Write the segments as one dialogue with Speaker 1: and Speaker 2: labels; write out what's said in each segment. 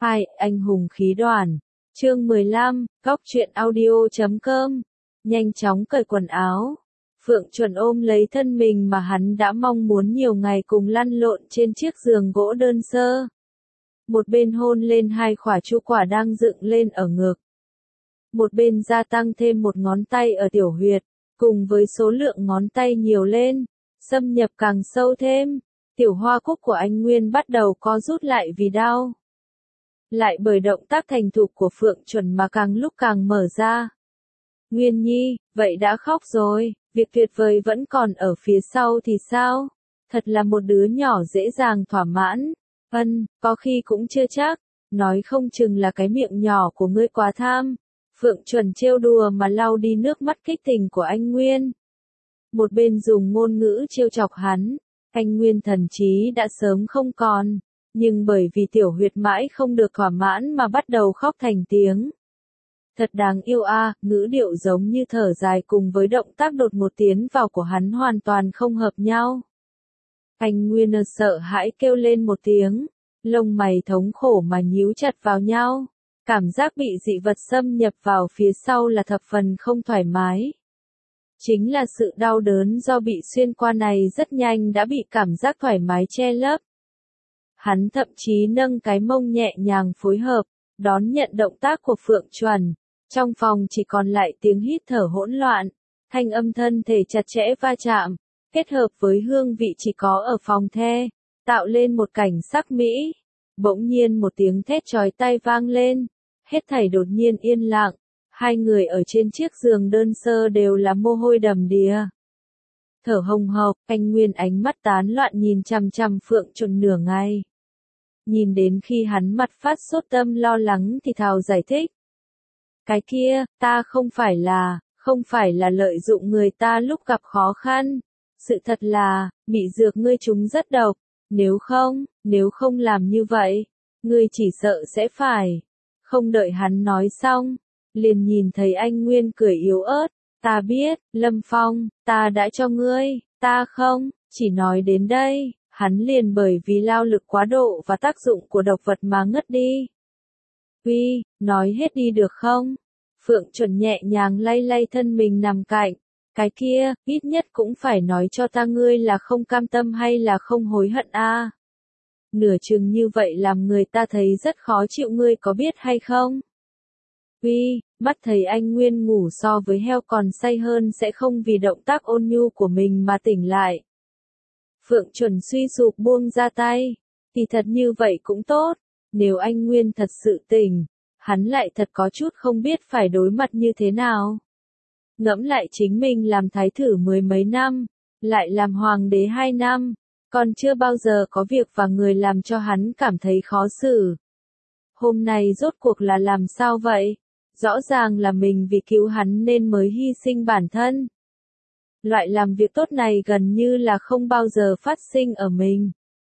Speaker 1: Hai, anh hùng khí đoàn. Chương 15, Góc truyện audio.com. Nhanh chóng cởi quần áo. Phượng Chuẩn ôm lấy thân mình mà hắn đã mong muốn nhiều ngày cùng lăn lộn trên chiếc giường gỗ đơn sơ. Một bên hôn lên hai khỏa chu quả đang dựng lên ở ngực. Một bên gia tăng thêm một ngón tay ở tiểu huyệt, cùng với số lượng ngón tay nhiều lên, xâm nhập càng sâu thêm. Tiểu hoa cúc của anh Nguyên bắt đầu co rút lại vì đau. Lại bởi động tác thành thục của Phượng Chuẩn mà càng lúc càng mở ra. Nguyên Nhi, vậy đã khóc rồi, việc tuyệt vời vẫn còn ở phía sau thì sao? Thật là một đứa nhỏ dễ dàng thỏa mãn. Có khi cũng chưa chắc, nói không chừng là cái miệng nhỏ của ngươi quá tham. Phượng Chuẩn trêu đùa mà lau đi nước mắt kích tình của anh Nguyên. Một bên dùng ngôn ngữ trêu chọc hắn, anh Nguyên thần trí đã sớm không còn, nhưng bởi vì tiểu huyệt mãi không được thỏa mãn mà bắt đầu khóc thành tiếng. Thật đáng yêu a, ngữ điệu giống như thở dài cùng với động tác đột ngột tiến vào của hắn hoàn toàn không hợp nhau. Anh Nguyên sợ hãi kêu lên một tiếng, lông mày thống khổ mà nhíu chặt vào nhau. Cảm giác bị dị vật xâm nhập vào phía sau là thập phần không thoải mái. Chính là sự đau đớn do bị xuyên qua này rất nhanh đã bị cảm giác thoải mái che lấp. Hắn thậm chí nâng cái mông nhẹ nhàng phối hợp, đón nhận động tác của Phượng Chuẩn. Trong phòng chỉ còn lại tiếng hít thở hỗn loạn, thanh âm thân thể chặt chẽ va chạm, kết hợp với hương vị chỉ có ở phòng the, tạo lên một cảnh sắc mỹ. Bỗng nhiên một tiếng thét chói tai vang lên, hết thảy đột nhiên yên lặng, hai người ở trên chiếc giường đơn sơ đều là mồ hôi đầm đìa. Thở hồng hộc, anh Nguyên ánh mắt tán loạn nhìn chằm chằm Phượng Chuẩn nửa ngày. Nhìn đến khi hắn mặt phát sốt tâm lo lắng thì thào giải thích. Cái kia, ta không phải là lợi dụng người ta lúc gặp khó khăn. Sự thật là, bị dược ngươi chúng rất độc, nếu không làm như vậy, ngươi chỉ sợ sẽ phải. Không đợi hắn nói xong, liền nhìn thấy anh Nguyên cười yếu ớt, ta biết, Lâm Phong, ta đã cho ngươi, ta không, chỉ nói đến đây, hắn liền bởi vì lao lực quá độ và tác dụng của độc vật mà ngất đi. Uy, nói hết đi được không? Phượng Chuẩn nhẹ nhàng lay lay thân mình nằm cạnh. Cái kia, ít nhất cũng phải nói cho ta ngươi là không cam tâm hay là không hối hận a. Nửa chừng như vậy làm người ta thấy rất khó chịu ngươi có biết hay không? Uy, mắt thấy anh Nguyên ngủ so với heo còn say hơn sẽ không vì động tác ôn nhu của mình mà tỉnh lại. Phượng Chuẩn suy sụp buông ra tay, thì thật như vậy cũng tốt, nếu anh Nguyên thật sự tỉnh, hắn lại thật có chút không biết phải đối mặt như thế nào. Ngẫm lại chính mình làm thái thử 10 mấy năm, lại làm hoàng đế 2 năm, còn chưa bao giờ có việc và người làm cho hắn cảm thấy khó xử. Hôm nay rốt cuộc là làm sao vậy? Rõ ràng là mình vì cứu hắn nên mới hy sinh bản thân. Loại làm việc tốt này gần như là không bao giờ phát sinh ở mình.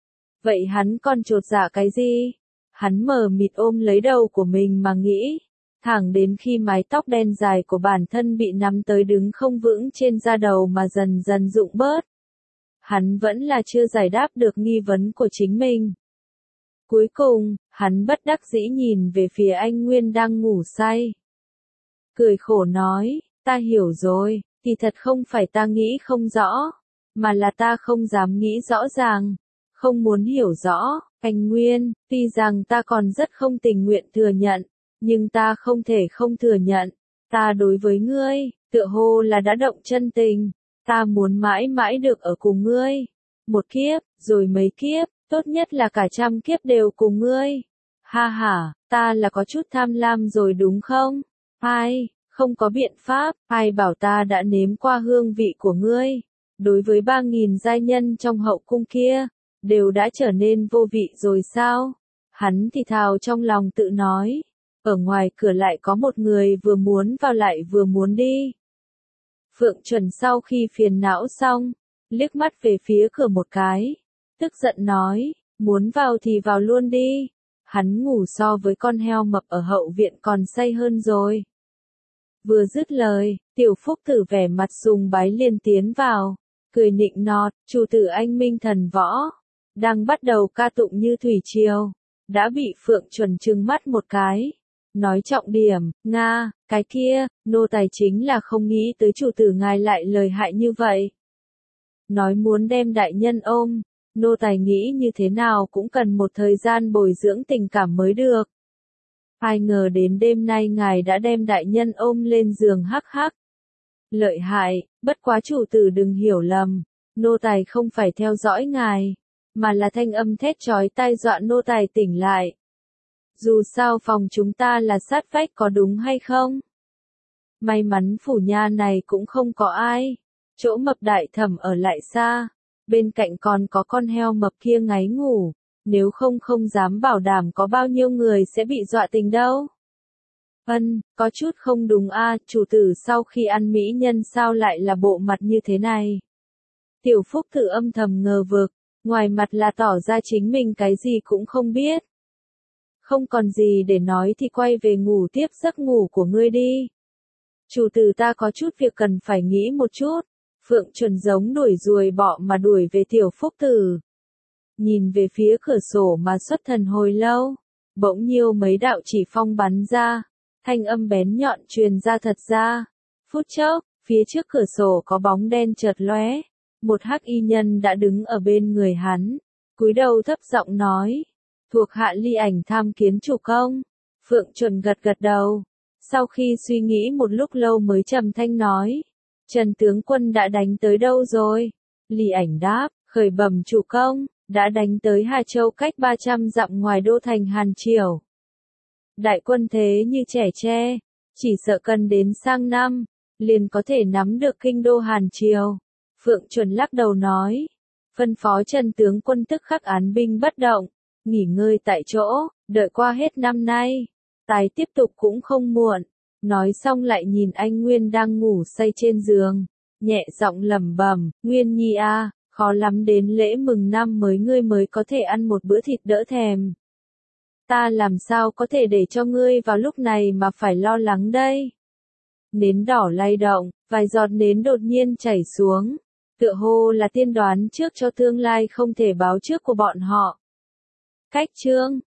Speaker 1: Vậy hắn còn chột dạ cái gì? Hắn mờ mịt ôm lấy đầu của mình mà nghĩ. Thẳng đến khi mái tóc đen dài của bản thân bị nắm tới đứng không vững trên da đầu mà dần dần rụng bớt. Hắn vẫn là chưa giải đáp được nghi vấn của chính mình. Cuối cùng, hắn bất đắc dĩ nhìn về phía anh Nguyên đang ngủ say. Cười khổ nói, ta hiểu rồi, thì thật không phải ta nghĩ không rõ, mà là ta không dám nghĩ rõ ràng, không muốn hiểu rõ. Anh Nguyên, tuy rằng ta còn rất không tình nguyện thừa nhận, nhưng ta không thể không thừa nhận, ta đối với ngươi, tựa hồ là đã động chân tình, ta muốn mãi mãi được ở cùng ngươi. Một kiếp, rồi mấy kiếp, tốt nhất là cả trăm kiếp đều cùng ngươi. Ha ha, ta là có chút tham lam rồi đúng không? Không có biện pháp, ai bảo ta đã nếm qua hương vị của ngươi. Đối với 3.000 giai nhân trong hậu cung kia, đều đã trở nên vô vị rồi sao? Hắn thì thào trong lòng tự nói. Ở ngoài cửa lại có một người vừa muốn vào lại vừa muốn đi. Phượng Chuẩn sau khi phiền não xong, liếc mắt về phía cửa một cái, tức giận nói, muốn vào thì vào luôn đi. Hắn ngủ so với con heo mập ở hậu viện còn say hơn rồi. Vừa dứt lời, Tiểu Phúc Tử vẻ mặt sùng bái liền tiến vào, cười nịnh nọt, chủ tử anh minh thần võ, đang bắt đầu ca tụng như thủy triều. đã bị Phượng Chuẩn trừng mắt một cái. Nói trọng điểm, Nga, cái kia, nô tài chính là không nghĩ tới chủ tử ngài lại lời hại như vậy. Nói muốn đem đại nhân ôm, nô tài nghĩ như thế nào cũng cần một thời gian bồi dưỡng tình cảm mới được. Ai ngờ đến đêm nay ngài đã đem đại nhân ôm lên giường hắc hắc. Lợi hại, bất quá chủ tử đừng hiểu lầm, nô tài không phải theo dõi ngài, mà là thanh âm thét chói tai dọa nô tài tỉnh lại. Dù sao phòng chúng ta là sát vách có đúng hay không? May mắn phủ nha này cũng không có ai. Chỗ mập đại thẩm ở lại xa, bên cạnh còn có con heo mập kia ngáy ngủ, nếu không không dám bảo đảm có bao nhiêu người sẽ bị dọa tình đâu. Có chút không đúng a, chủ tử sau khi ăn mỹ nhân sao lại là bộ mặt như thế này? Tiểu Phúc Tử âm thầm ngờ vực, ngoài mặt là tỏ ra chính mình cái gì cũng không biết. Không còn gì để nói thì quay về ngủ tiếp giấc ngủ của ngươi đi. Chủ tử ta có chút việc cần phải nghĩ một chút. Phượng Chuẩn giống đuổi ruồi bọ mà đuổi về Tiểu Phúc Tử. Nhìn về phía cửa sổ mà xuất thần hồi lâu, bỗng nhiêu mấy đạo chỉ phong bắn ra, thanh âm bén nhọn truyền ra thật ra. Phút chốc, phía trước cửa sổ có bóng đen chợt lóe, một hắc y nhân đã đứng ở bên người hắn, cúi đầu thấp giọng nói, thuộc hạ Ly Ảnh tham kiến chủ công. Phượng Chuẩn gật gật đầu, sau khi suy nghĩ một lúc lâu mới trầm thanh nói, Trần tướng quân đã đánh tới đâu rồi? Ly Ảnh đáp, khởi bẩm chủ công, đã đánh tới Hà Châu cách 300 dặm ngoài đô thành Hàn Triều. Đại quân thế như trẻ tre, chỉ sợ cần đến sang năm, liền có thể nắm được kinh đô Hàn Triều. Phượng Chuẩn lắc đầu nói, phân phó Trần tướng quân tức khắc án binh bất động, nghỉ ngơi tại chỗ, đợi qua hết năm nay, tái tiếp tục cũng không muộn. Nói xong lại nhìn anh Nguyên đang ngủ say trên giường, nhẹ giọng lẩm bẩm, Nguyên Nhi a, khó lắm đến lễ mừng năm mới ngươi mới có thể ăn một bữa thịt đỡ thèm. Ta làm sao có thể để cho ngươi vào lúc này mà phải lo lắng đây? Nến đỏ lay động, vài giọt nến đột nhiên chảy xuống, tựa hồ là tiên đoán trước cho tương lai không thể báo trước của bọn họ. Cách chương